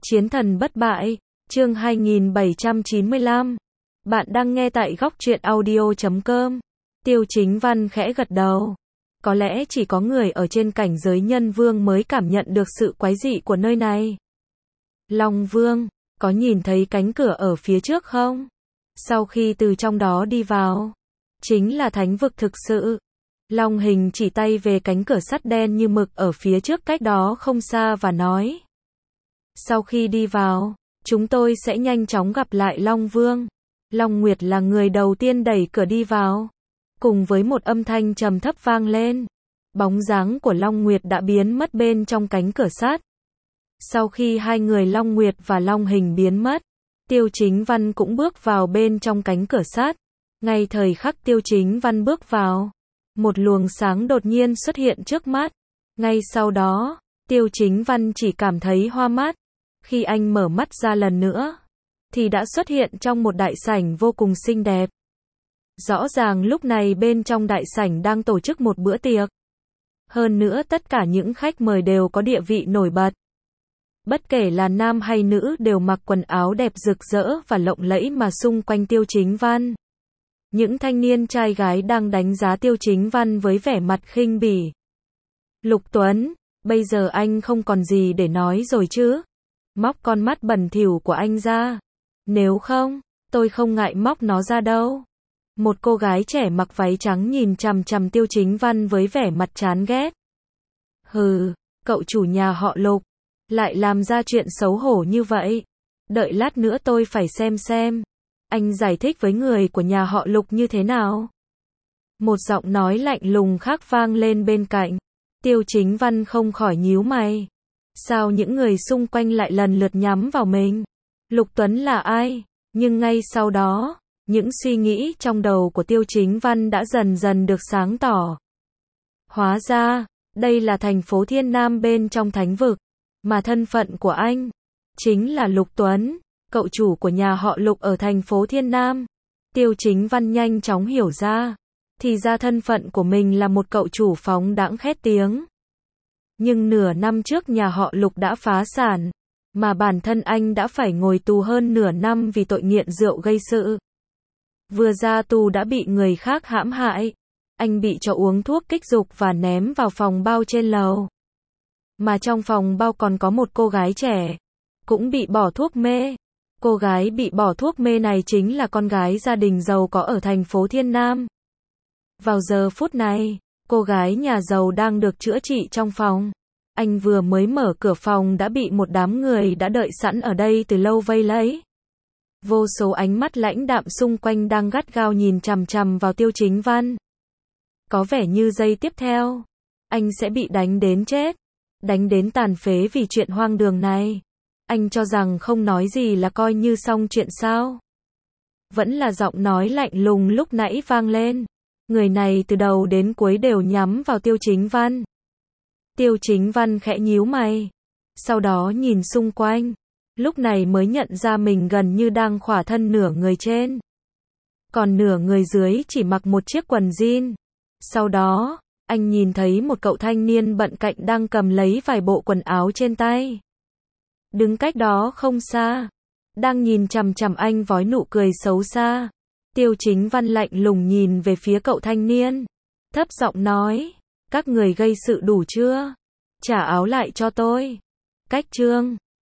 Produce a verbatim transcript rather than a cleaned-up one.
Chiến thần bất bại, chương hai nghìn bảy trăm chín mươi lăm. Bạn đang nghe tại góc truyện audio chấm com. Tiêu Chính Văn khẽ gật đầu. Có lẽ chỉ có người ở trên cảnh giới nhân vương mới cảm nhận được sự quái dị của nơi này. Long Vương, có nhìn thấy cánh cửa ở phía trước không? Sau khi từ trong đó đi vào, chính là thánh vực thực sự. Long Hình chỉ tay về cánh cửa sắt đen như mực ở phía trước cách đó không xa và nói. Sau khi đi vào, chúng tôi sẽ nhanh chóng gặp lại Long Vương. Long Nguyệt là người đầu tiên đẩy cửa đi vào. Cùng với một âm thanh trầm thấp vang lên, bóng dáng của Long Nguyệt đã biến mất bên trong cánh cửa sắt. Sau khi hai người Long Nguyệt và Long Hình biến mất, Tiêu Chính Văn cũng bước vào bên trong cánh cửa sắt. Ngay thời khắc Tiêu Chính Văn bước vào, một luồng sáng đột nhiên xuất hiện trước mắt. Ngay sau đó, Tiêu Chính Văn chỉ cảm thấy hoa mắt. Khi anh mở mắt ra lần nữa, thì đã xuất hiện trong một đại sảnh vô cùng xinh đẹp. Rõ ràng lúc này bên trong đại sảnh đang tổ chức một bữa tiệc. Hơn nữa tất cả những khách mời đều có địa vị nổi bật. Bất kể là nam hay nữ đều mặc quần áo đẹp rực rỡ và lộng lẫy mà xung quanh Tiêu Chính Văn. Những thanh niên trai gái đang đánh giá Tiêu Chính Văn với vẻ mặt khinh bỉ. Lục Tuấn, bây giờ anh không còn gì để nói rồi chứ? Móc con mắt bẩn thỉu của anh ra. Nếu không, tôi không ngại móc nó ra đâu. Một cô gái trẻ mặc váy trắng nhìn chằm chằm Tiêu Chính Văn với vẻ mặt chán ghét. Hừ, cậu chủ nhà họ Lục, lại làm ra chuyện xấu hổ như vậy. Đợi lát nữa tôi phải xem xem anh giải thích với người của nhà họ Lục như thế nào. Một giọng nói lạnh lùng khác vang lên bên cạnh. Tiêu Chính Văn không khỏi nhíu mày. Sao những người xung quanh lại lần lượt nhắm vào mình? Lục Tuấn là ai? Nhưng ngay sau đó, những suy nghĩ trong đầu của Tiêu Chính Văn đã dần dần được sáng tỏ. Hóa ra, đây là thành phố Thiên Nam bên trong thánh vực, mà thân phận của anh chính là Lục Tuấn, cậu chủ của nhà họ Lục ở thành phố Thiên Nam. Tiêu Chính Văn nhanh chóng hiểu ra, thì ra thân phận của mình là một cậu chủ phóng đãng khét tiếng. Nhưng nửa năm trước nhà họ Lục đã phá sản, mà bản thân anh đã phải ngồi tù hơn nửa năm vì tội nghiện rượu gây sự. Vừa ra tù đã bị người khác hãm hại, anh bị cho uống thuốc kích dục và ném vào phòng bao trên lầu. Mà trong phòng bao còn có một cô gái trẻ, cũng bị bỏ thuốc mê. Cô gái bị bỏ thuốc mê này chính là con gái gia đình giàu có ở thành phố Thiên Nam. Vào giờ phút này, cô gái nhà giàu đang được chữa trị trong phòng. Anh vừa mới mở cửa phòng đã bị một đám người đã đợi sẵn ở đây từ lâu vây lấy. Vô số ánh mắt lãnh đạm xung quanh đang gắt gao nhìn chằm chằm vào Tiêu Chính Văn. Có vẻ như giây tiếp theo, anh sẽ bị đánh đến chết, đánh đến tàn phế vì chuyện hoang đường này. Anh cho rằng không nói gì là coi như xong chuyện sao? Vẫn là giọng nói lạnh lùng lúc nãy vang lên. Người này từ đầu đến cuối đều nhắm vào Tiêu Chính Văn. Tiêu Chính Văn khẽ nhíu mày, sau đó nhìn xung quanh, lúc này mới nhận ra mình gần như đang khỏa thân nửa người trên, còn nửa người dưới chỉ mặc một chiếc quần jean. Sau đó, anh nhìn thấy một cậu thanh niên bận cạnh đang cầm lấy vài bộ quần áo trên tay. Đứng cách đó không xa, đang nhìn chằm chằm anh với nụ cười xấu xa. Tiêu Chính Văn lạnh lùng nhìn về phía cậu thanh niên, thấp giọng nói, các người gây sự đủ chưa? Trả áo lại cho tôi. Cách chương